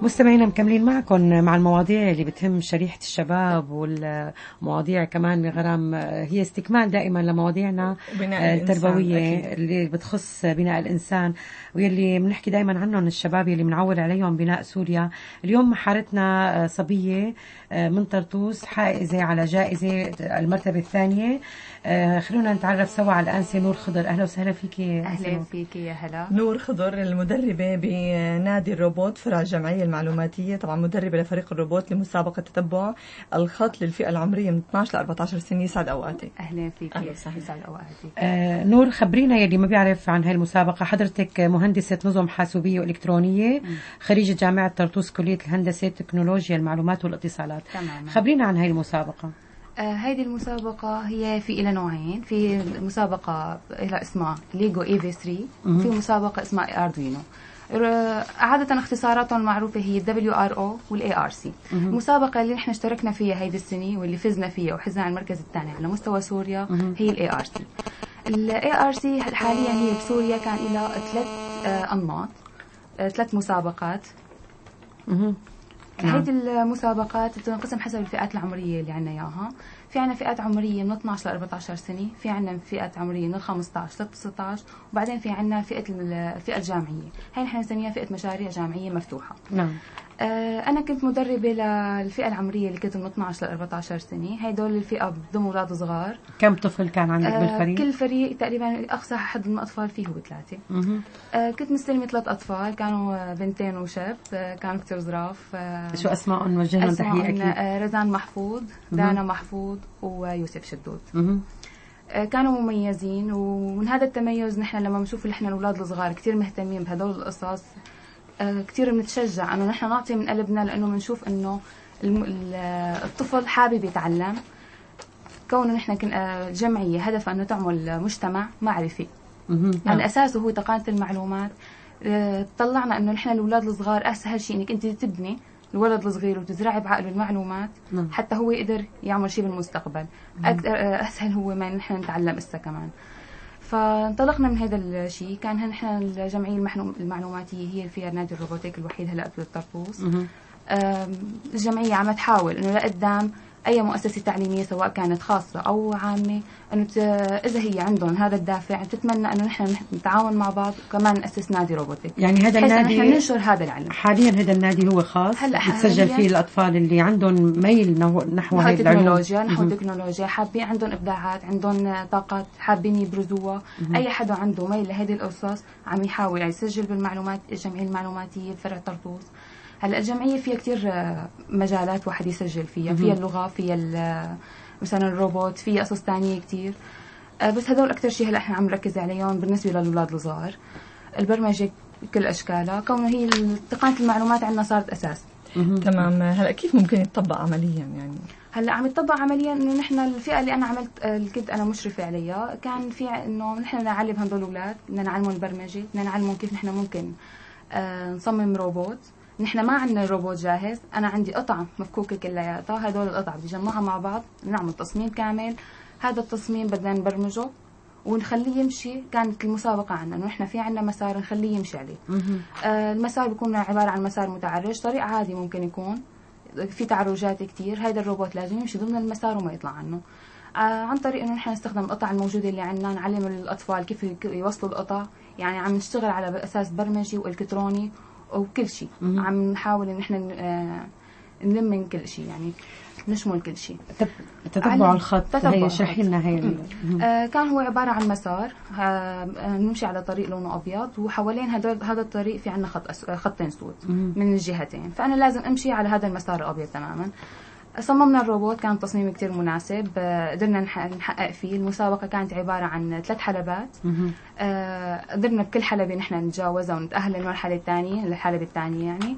مستمعينا مكملين معكم مع المواضيع اللي بتهم شريحة الشباب، والمواضيع كمان بغرام هي استكمال دائما لمواضيعنا التربوية اللي بتخص بناء الإنسان، واللي بنحكي دائما عنهم الشباب اللي بنعول عليهم بناء سوريا. اليوم محارتنا صبية من طرطوس حائزة على جائزة المرتبة الثانية. خلونا نتعرف سوا على الآنسة نور خضر. أهلا وسهلا فيك. أهلا فيك يا هلا. نور خضر المدربة بنادي الروبوت فرع الجمعية المعلوماتية، طبعا مدربة لفريق الروبوت لمسابقة تتبع الخط للفئة العمرية من 12 ل 14 سنة. يسعد أوقاتك. أهلا فيك. يسعد أوقاتك. نور، خبرينا يلي ما بيعرف عن هاي المسابقة. حضرتك مهندسة نظم حاسوبية وإلكترونية، خريجة جامعة طرطوس كلية الهندسة تكنولوجيا المعلومات والاتصالات. تمام. خبرينا عن هاي المسابقة. هذه المسابقة هي في إلى نوعين. في مسابقة إلى اسمها ليجو إيفي 3، وفي مسابقة اسمها أردوينو. عادة اختصاراتهم المعروفة هي WRO وال ARC. المسابقة اللي نحن اشتركنا فيها هيدي السنة واللي فزنا فيها وحزنا على المركز الثاني على مستوى سوريا هي ال ARC. ال ARC حاليا هي بسوريا كان لها 3 أنماط، 3 مسابقات. هيدي المسابقات بتنقسم حسب الفئات العمرية اللي عنا إياها. في عنا فئات عمرية من 12 ل 14 سنة، في عنا فئات عمرية من 15 ل 19، وبعدين في عنا الفئة الجامعية. هاي نحن نسميها فئة مشاريع جامعية مفتوحة. نعم. أنا كنت مدربة للفئة العمرية اللي كانت من 12 ل 14 سنة. هاي دول الفئة بضم أولاد صغار. كم طفل كان عندك بالفريق؟ كل فريق تقريبا أقصى حد من الأطفال فيه هو 3. كنت مستلمة 3 أطفال، كانوا بنتين وشاب، كانوا كتير ظراف. شو أسماءهم؟ وجهنا تحية أكيد. رزان محفوظ، دانا محفوظ، ويوسف شدود. كانوا مميزين، ومن هذا التميز نحن لما بنشوف نحن الأولاد الصغار كتير مهتمين بهدول القصص، كتير بنتشجع انه نحن نعطي من قلبنا، لانه بنشوف انه الطفل حابب يتعلم. كونه نحن جمعيه هدفها انه تعمل مجتمع معرفي على اساسه هو تقنيه المعلومات. طلعنا انه نحن الاولاد الصغار اسهل شيء انك انت تبني الولد الصغير وتزرعي بعقله المعلومات حتى هو يقدر يعمل شيء بالمستقبل. اسهل هو ما نحن نتعلم اسا كمان. فانطلقنا من هذا الشيء. كان نحن الجمعيه المعلوماتيه هي فيها نادي الروبوتيك الوحيد هلا بالطرطوس. الجمعيه عم تحاول انه لقدام اي مؤسسه تعليميه سواء كانت خاصه او عامه، انه اذا هي عندهم هذا الدافع تتمنى انه نحن نتعاون مع بعض وكمان ناسس نادي روبوتيك. يعني هذا النادي نحن ننشر هذا العلم. حاليا هذا النادي هو خاص يتسجل فيه الاطفال اللي عندهم ميل نحو هاي التكنولوجيا، نحو التكنولوجيا، حابين عندهم ابداعات، عندهم طاقات حابين يبرزوها. اي حدا عنده ميل لهذه القصص عم يحاول يسجل بالمعلومات الجمعيه المعلوماتيه فرع طرطوس. هلا الجمعيه فيها كثير مجالات واحد يسجل فيها، فيها اللغه، فيها مثلا الروبوت، فيها قصص ثانيه كثير. بس هذول اكثر شيء هلا احنا عم نركز عليهم بالنسبه للاولاد الصغار. البرمجه كل اشكالها، كونه هي تقنيه المعلومات عندنا صارت اساس. تمام. هلا كيف ممكن يتطبق عمليا؟ يعني هلا عم يتطبق عمليا انه نحن الفئه اللي انا عملت اللي كنت انا مشرفه عليها، كان في انه نحن نعلم هدول الاولاد، بدنا نعلمهم البرمجه، بدنا نعلمهم كيف نحن ممكن نصمم روبوت. نحن ما عندنا روبوت جاهز، انا عندي قطع مفكوكه كلياتها، هدول القطع بدي اجمعها مع بعض نعمل تصميم كامل. هذا التصميم بدنا نبرمجه ونخليه يمشي. كانت المسابقه عنا انه نحن في عندنا مسار نخليه يمشي عليه. المسار بيكون عباره عن مسار متعرج، طريق عادي ممكن يكون في تعرجات كتير. هذا الروبوت لازم يمشي ضمن المسار وما يطلع عنه. عن طريق انه نحن نستخدم القطع الموجوده اللي عندنا، نعلم الاطفال كيف يوصلوا القطع. يعني عم نشتغل على اساس برمجي والكتروني وكل شيء. عم نحاول ان احنا نلم من كل شيء، يعني نشمل كل شيء. تتبع الخط، هي اشرحي لنا هي. كان هو عباره عن مسار نمشي على طريق لونه ابيض، وحوالين هذا الطريق في عندنا خطين سود من الجهتين، فانا لازم امشي على هذا المسار الابيض تماما. صممنا الروبوت، كان تصميم كتير مناسب، قدرنا نحقق فيه. المسابقة كانت عبارة عن 3 حلبات. قدرنا بكل حلبة نحن نتجاوزها ونتأهل للمرحلة الثانية، للحلبة الثانية يعني.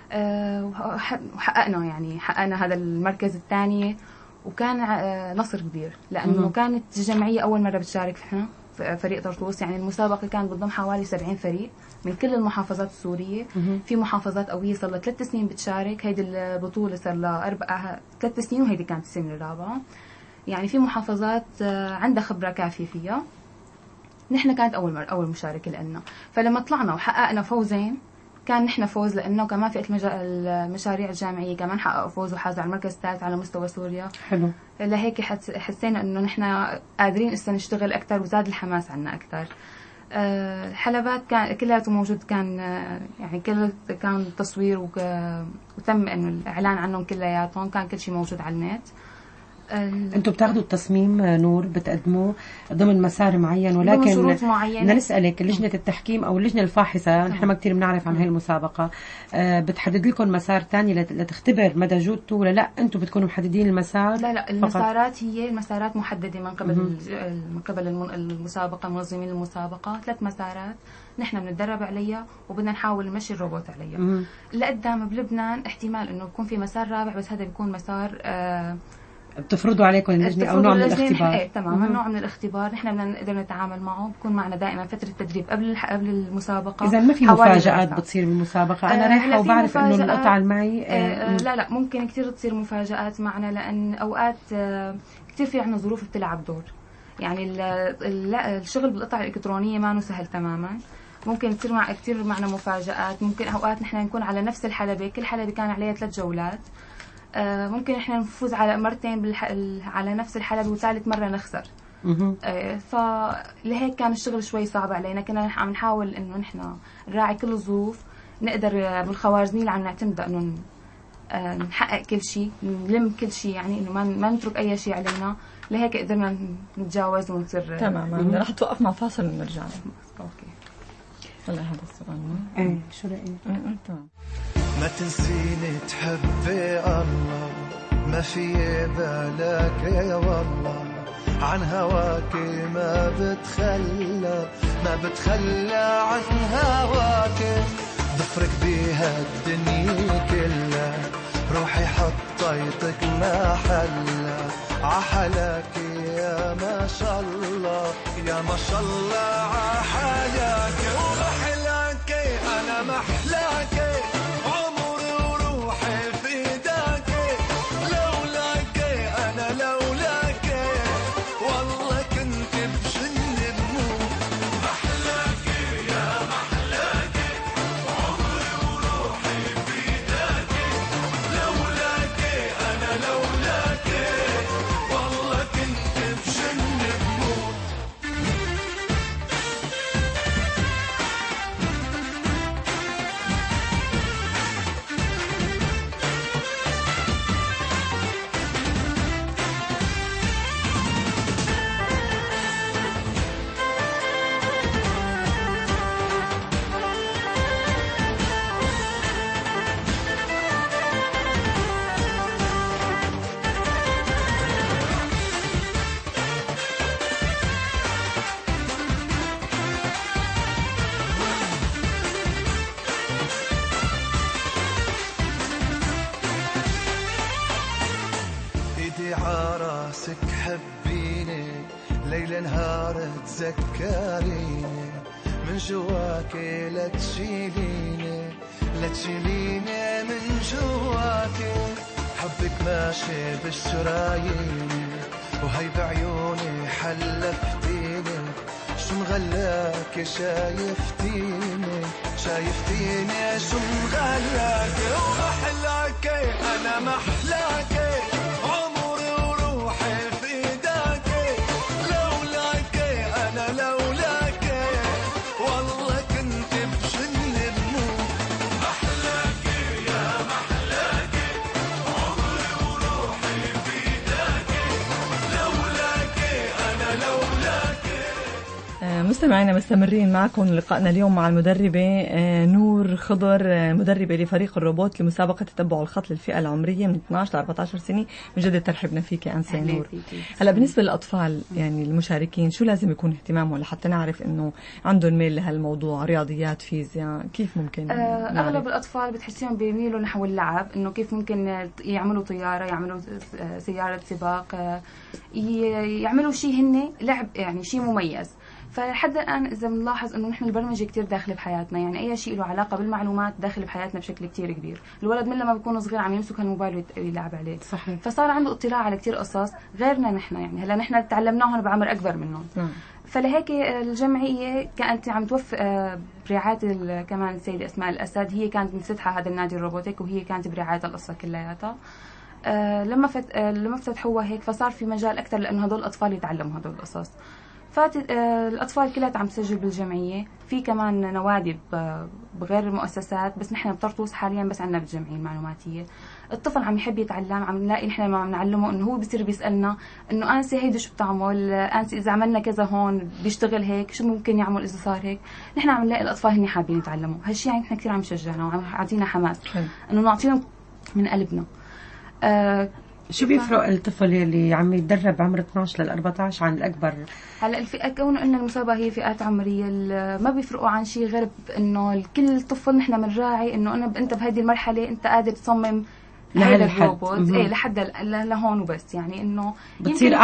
حققنا هذا المركز الثاني، وكان نصر كبير لأنه كانت الجمعية أول مرة بتشارك فينا فريق طرطوس. يعني المسابقة كانت بتضم حوالي 70 فريق من كل المحافظات السورية. في محافظات قوية صار لها 3 سنين بتشارك. هيدي البطولة صار لها 3 سنين، وهيدي كانت السنة الرابعة. يعني في محافظات عندها خبرة كافية فيها. نحن كانت أول مشاركة لنا. فلما طلعنا وحققنا فوزين كان نحن فوز، لأنه كمان فئة المشاريع الجامعية كمان حققوا فوز وحازوا على المركز الثالث على مستوى سوريا. حلو. لهيك حسينا إنه نحن قادرين إسا نشتغل أكتر، وزاد الحماس عنا أكتر. الحلبات كان كلها موجود، كان يعني كان تصوير وتم إنه الإعلان عنهم كلياتهم، كان كل شيء موجود على النت. انتم بتاخذوا التصميم نور بتقدموه ضمن مسار معين، ولكن شروط معينة. بدنا نسألك لجنة التحكيم او اللجنة الفاحصة، نحن ما كثير بنعرف عن هاي المسابقة، بتحدد لكم مسار ثاني لتختبر مدى جودته، ولا لا انتم بتكونوا محددين المسار؟ لا المسارات هي المسارات محددة من قبل المسابقة، منظمين المسابقة 3 مسارات نحن بنتدرب عليها وبدنا نحاول نمشي الروبوت عليها. لقدام بلبنان احتمال انه يكون في مسار رابع، بس هذا بيكون مسار بتفرضوا عليكم اللجنة أو نوع من الاختبار؟ ايه تماما، نوع من الاختبار نحن بدنا نقدر نتعامل معه. بيكون معنا دائما فترة تدريب قبل المسابقة. إذا ما في مفاجآت بتصير بالمسابقة؟ أنا رايحة وبعرف إنه القطعة المعي لا ممكن كتير تصير مفاجآت معنا، لأن أوقات كتير في عنا ظروف بتلعب دور. يعني الشغل بالقطع الإلكترونية ما سهل تماما، ممكن تصير كتير معنا مفاجآت. ممكن أوقات نحن نكون على نفس الحلبة، كل حلبة كان عليها 3 جولات، ممكن احنا نفوز على مرتين على نفس الحلبة، وثالث مرة نخسر. فلهيك كان الشغل شوي صعب علينا. كنا عم نحاول انه نحن نراعي كل الظروف، نقدر بالخوارزمية اللي عم نعتمد انه نحقق كل شيء، نلم كل شيء، يعني انه ما نترك اي شيء علينا. لهيك قدرنا نتجاوز ونصير تماما. رح توقف مع فاصل ونرجع. اوكي. والله هذا السؤال ايه شو رأيك؟ تمام. ما تنسيني تحبي الله، ما في بالك يا والله، عن هواك ما بتخلى عن هواك. ضفرك بيها الدنيا كلها، روحي حطيتك محلها، عحلاك يا ما شاء الله، يا ما شاء الله عحلاك. ومحلاك أنا محلاك، عراسك حبيني، ليل نهار تذكريني، من جواكي لا تشيليني من جواكي. حبك ماشي بالشرايين، وهي بعيوني حلفتيني، شو مغلاكي شايفتيني شو مغلاكي. ومحلاكي أنا محلاكي، مستمعينا مستمرين معكم لقائنا اليوم مع المدربة نور خضر، مدربة لفريق الروبوت لمسابقة تتبع الخط للفئة العمرية من 12 ل 14 سنة. من جد ترحبنا فيك أنسة نور. هلا بالنسبة للأطفال يعني المشاركين، شو لازم يكون اهتمامهم لحتى نعرف إنه عندهم ميل لهالموضوع؟ رياضيات، فيزياء، كيف ممكن أغلب الأطفال بتحسيهم بيميلوا نحو اللعب، إنه كيف ممكن يعملوا طيارة، يعملوا سيارة سباق، يعملوا شيء هن لعب، يعني شيء مميز. فلحد الآن إذا بنلاحظ إنه نحن البرمجة كتير داخلة بحياتنا، يعني أي شيء له علاقة بالمعلومات داخل بحياتنا بشكل كتير كبير. الولد من لما بيكون صغير عم يمسك هالموبايل ويلعب عليه. صحيح. فصار عنده اطلاع على كتير قصص غيرنا نحن، يعني هلا نحن تعلمناهم بعمر أكبر منهم. فلهيك الجمعية كانت عم توفق برعاية كمان السيدة أسماء الأسد، هي كانت مفتتحة هذا النادي الروبوتيك وهي كانت برعاية القصة كلياتها. لما فتحوها هيك فصار في مجال أكثر لأنه هدول الأطفال يتعلموا هدول القصص. فالأطفال كلها عم تسجل بالجمعية، في كمان نوادي بغير المؤسسات، بس نحن بطرطوس حاليا بس عنا بالجمعية المعلوماتية. الطفل عم يحب يتعلم، عم نلاقي نحن ما عم نعلمه انه هو بصير بيسالنا انه انسي هيدي شو بتعمل، انسي اذا عملنا كذا هون بيشتغل هيك، شو ممكن يعمل اذا صار هيك. نحن عم نلاقي الاطفال هن حابين يتعلموا هالشيء، يعني نحن كثير عم نشجعنا وعم يعطينا حماس انه نعطيهم من قلبنا. شو بيفرق الطفل اللي عم يتدرب عمر 12 لل 14 عن الأكبر؟ هلا الفئة كونه إن المسابقة هي فئات عمرية ما بيفرقوا عن شيء غير إنه كل طفل نحن بنراعي إنه أنت بهذه المرحلة أنت قادر تصمم هذا الروبوت لحد لهون وبس، يعني انه بتصير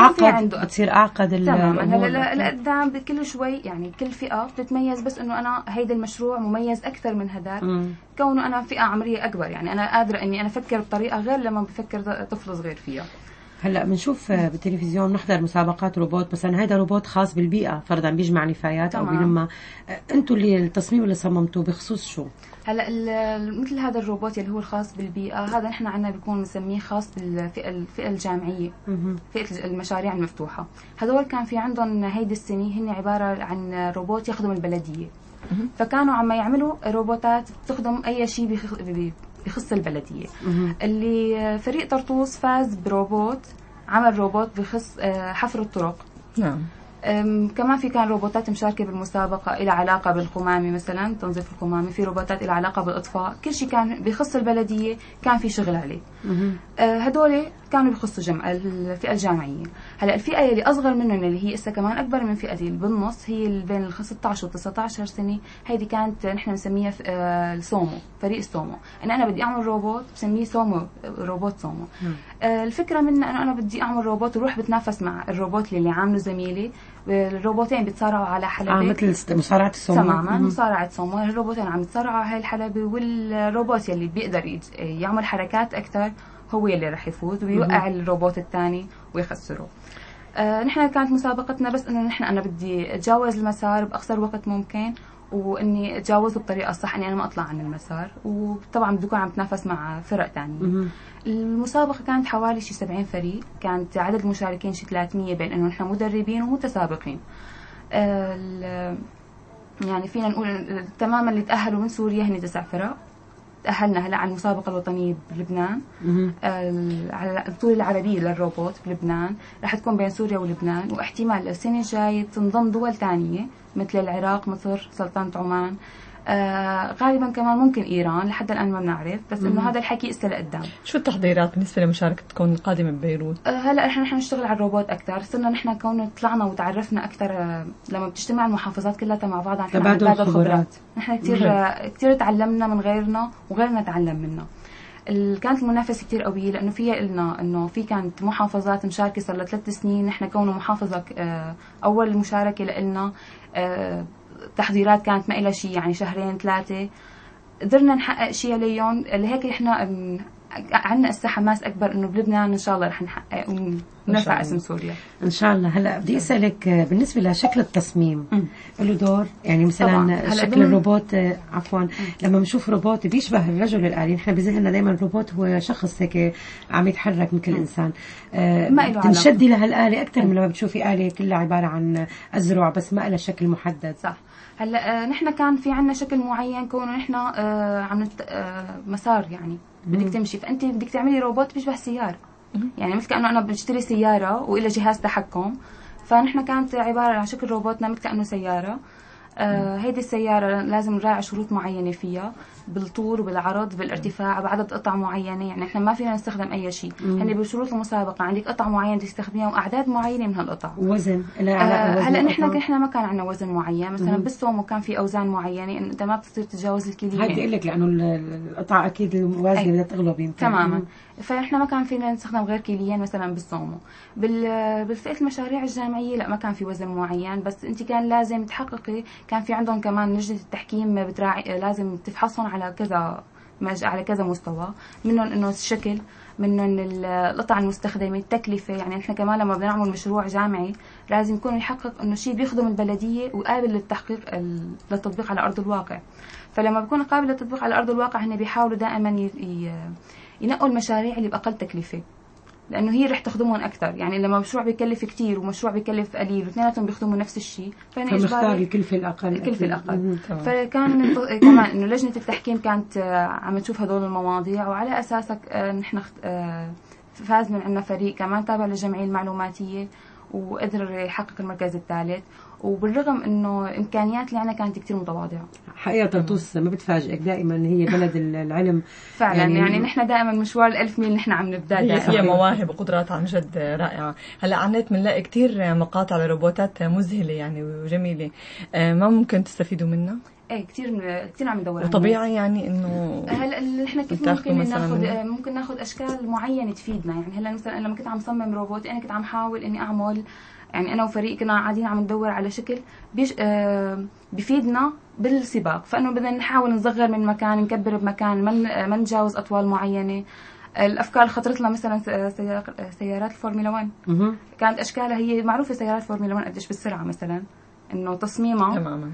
اعقد تماما. هلا لقدام بكل شوي يعني كل فئه بتتميز، بس انه انا هيدا المشروع مميز اكثر من هذاك كونه انا فئه عمريه اكبر، يعني انا قادره اني انا افكر بطريقه غير لما بفكر طفل صغير فيها. هلا بنشوف بالتلفزيون بنحضر مسابقات روبوت، مثلا هيدا روبوت خاص بالبيئه فرضا بيجمع نفايات او بيلمها، انتم اللي التصميم اللي صممتوه بخصوص شو؟ هلا مثل هذا الروبوت اللي هو الخاص بالبيئه، هذا نحن عندنا بيكون بنسميه خاص بالفئه الجامعيه، فئه المشاريع المفتوحه. هذول كان في عندهم هيدي السنه هن عباره عن روبوت يخدم البلديه، فكانوا عم يعملوا روبوتات تخدم اي شيء بخص البلديه. اللي فريق طرطوس فاز بروبوت، عمل روبوت بخص حفر الطرق. نعم. كمان في كان روبوتات مشاركة بالمسابقة إلى علاقة بالقمامة، مثلا تنظيف القمامة، في روبوتات إلى علاقة بالإطفاء، كل شيء كان بخص البلدية كان في شغل عليه. هدول كانوا بخصوا الفئة الجامعية. هلا الفئة اللي أصغر منهم اللي هي إسا كمان أكبر من فئتي اللي بالنص، هي اللي بين ال 16 و 19 سنة، هيدي كانت نحن بنسميها السومو، فريق السومو. أنا بدي أعمل روبوت بسميه سومو، روبوت سومو. الفكرة منه أنه أنا بدي أعمل روبوت وروح بتنافس مع الروبوت اللي عامله زميلي. الروبوتين بيتصارعوا على حلبة مثل مصارعة السومو. تماما مصارعة سومو. الروبوتين عم يتصارعوا على هاي الحلبة، والروبوت اللي بيقدر يعمل حركات أكثر هو اللي رح يفوز ويوقع الروبوت الثاني ويخسره. نحن كانت مسابقتنا بس انه أنا بدي اتجاوز المسار باقصر وقت ممكن، واني اتجاوزه بطريقه الصح، اني انا ما اطلع عن المسار. وطبعا بدي اكون عم تنافس مع فرق ثانيه. المسابقه كانت حوالي شي 70 فريق، كانت عدد المشاركين شي 300 بين انه نحن مدربين ومتسابقين. يعني فينا نقول تماما اللي تاهلوا من سوريا هن 9 فرق. تأهلنا هلا على المسابقة الوطنية بلبنان، على البطولة العربية للروبوت بلبنان، رح تكون بين سوريا ولبنان، واحتمال السنة الجاية تنضم دول ثانية مثل العراق، مصر، سلطنة عمان، غالبا كمان ممكن إيران، لحد الآن ما بنعرف، بس إنه هذا الحكي لسه لقدام. شو التحضيرات بالنسبة لمشاركتكم القادمة ببيروت؟ هلا نحن نشتغل على الروبوت أكثر، صرنا نحن كون طلعنا وتعرفنا أكثر لما بتجتمع المحافظات كلها مع بعض عن تبادل خبرات. نحن كثير تعلمنا من غيرنا وغيرنا تعلم منا. كانت المنافسة كتير قوية، لأنه فيها قلنا إنه في كانت محافظات مشاركة صار لها 3 سنين. نحن كونه محافظة أول مشاركة لنا، تحضيرات كانت ما إلها شيء، يعني 2-3 قدرنا نحقق شيء عليهم. لهيك إحنا عندنا هسه حماس أكبر إنه بلبنان إن شاء الله رح نحقق ونرفع اسم سوريا إن شاء الله. هلا بدي أسألك بالنسبة لشكل التصميم له دور، يعني مثلا شكل الروبوت عفوا لما بنشوف روبوت بيشبه الرجل الآلي، نحن بذهننا دائما الروبوت هو شخص هيك عم يتحرك مثل الإنسان، تنشدي لها الآلة أكثر من لما بتشوفي آلة كلها عبارة عن أزرع بس ما لها شكل محدد. صح. هلا نحن كان في عنا شكل معين، كونه نحن عم مسار يعني بدك تمشي، فانت بدك تعملي روبوت بيشبه سياره، يعني مثل كانه انا بشتري سياره والى جهاز تحكم، فنحن كانت عباره عن شكل روبوتنا مثل كانه سياره. هيدي السياره لازم نراعي شروط معينه فيها، بالطول وبالعرض بالارتفاع بعدد قطع معينه، يعني احنا ما فينا نستخدم اي شيء، هن بشروط المسابقه عندك قطع معينه تستخدميها واعداد معينه من هالقطع. وزن هلا نحن ما كان عندنا وزن معين، مثلا بالسومو كان في اوزان معينه انه انت ما بتصير تتجاوز الكيلو. هاي بدي اقول لك لانه القطعه اكيد الوزن بدها تغلب يمكن. تماما. فاحنا ما كان فينا نستخدم غير كيليين مثلا بالسومو. بالفئه المشاريع الجامعيه لا ما كان في وزن معين، بس انت كان لازم تحققي، كان في عندهم كمان لجنه التحكيم بتراعي لازم تفحصهم على كذا مستوى، منهم انه الشكل، منهم القطع المستخدمه، التكلفه. يعني احنا كمان لما بنعمل مشروع جامعي لازم يكون يحقق انه شيء بيخدم البلديه وقابل للتطبيق على ارض الواقع. فلما بيكون قابل للتطبيق على ارض الواقع هن بيحاولوا دائما ينقوا المشاريع اللي باقل تكلفه، لانه هي رح تخدمهم اكثر. يعني لما مشروع بيكلف كثير ومشروع بيكلف قليل واثنيناتهم بيخدموا نفس الشيء، فنختار الكلفه الاقل. فكان كمان انه لجنه التحكيم كانت عم تشوف هدول المواضيع، وعلى اساسها نحن فاز من عندنا فريق كمان تابع للجمعيه المعلوماتيه وقدر يحقق المركز الثالث. وبالرغم انه امكانيات اللي عندنا كانت كثير متواضعه. حقيقه طرطوس ما بتفاجئك، دائما هي بلد العلم فعلا. يعني نحن دائما مشوار ال1000 ميل نحن عم نبدا. هي مواهب وقدرات عن جد رائعه. هلا على النت بنلاقي كثير مقاطع لروبوتات مذهله يعني وجميله، ما ممكن تستفيدوا منها؟ ايه كثير عم ندور. وطبيعي يعني انه هلا احنا كيف ممكن ناخذ اشكال معينه تفيدنا. يعني هلا مثلا لما كنت عم صمم روبوت انا كنت عم حاول اني اعمل، يعني انا وفريق كنا قاعدين عم ندور على شكل بيفيدنا بالسباق، فانه بدنا نحاول نصغر من مكان نكبر بمكان، ما نتجاوز اطوال معينه. الافكار خطرت لنا مثلا سيارات الفورمولا 1 كانت اشكالها هي معروفه، سيارات الفورمولا 1 قديش بالسرعه مثلا، انه تصميمها تماما.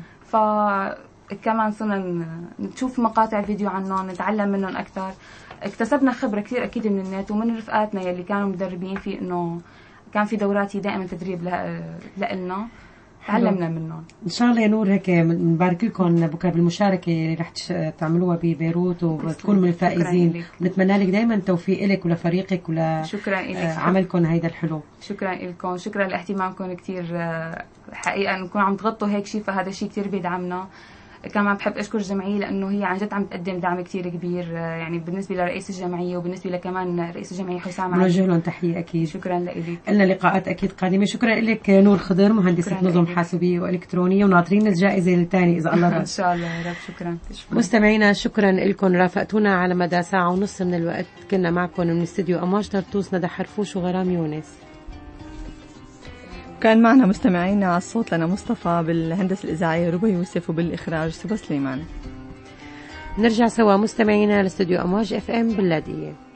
كمان صرنا نشوف مقاطع فيديو عنهم نتعلم منهم اكثر. اكتسبنا خبره كثير اكيد من النت ومن رفقاتنا يلي كانوا مدربين في، انه كان في دورات دائما تدريب لنا تعلمنا منهم. ان شاء الله يا نور هيك نبارك لكم بكره بالمشاركه اللي رح تعملوها ببيروت وبتكون من الفائزين. نتمنى لك دائما توفيق لك ولفريقك شكرا لك عملكم هيدا الحلو. شكرا لكم، شكرا لاهتمامكم كثير. حقيقه نكون عم تغطوا هيك شيء فهذا شيء كثير بيدعمنا. كمان بحب اشكر الجمعيه لانه هي عن جد عم تقدم دعم كثير كبير، يعني بالنسبه لرئيس الجمعيه وبالنسبه لكمان رئيس الجمعيه حسام علي. نوجه لهم تحيه اكيد. شكرا لك. لنا لقاءات اكيد قادمه. شكرا لك نور خضر، مهندسه نظم حاسوبيه والكترونيه، وناطرين الجائزه الثانيه اذا الله راد. ان شاء الله يا رب. شكرا. مستمعينا شكرا لكم، رافقتونا على مدى ساعه ونص من الوقت. كنا معكم من استديو امواج طرطوس ندى حرفوش وغرام يونس. كان معنا مستمعينا على الصوت لنا مصطفى، بالهندسة الإذاعية ربى يوسف، وبالإخراج سبا سليمان. نرجع سوا مستمعينا لاستوديو أمواج FM باللاذقية.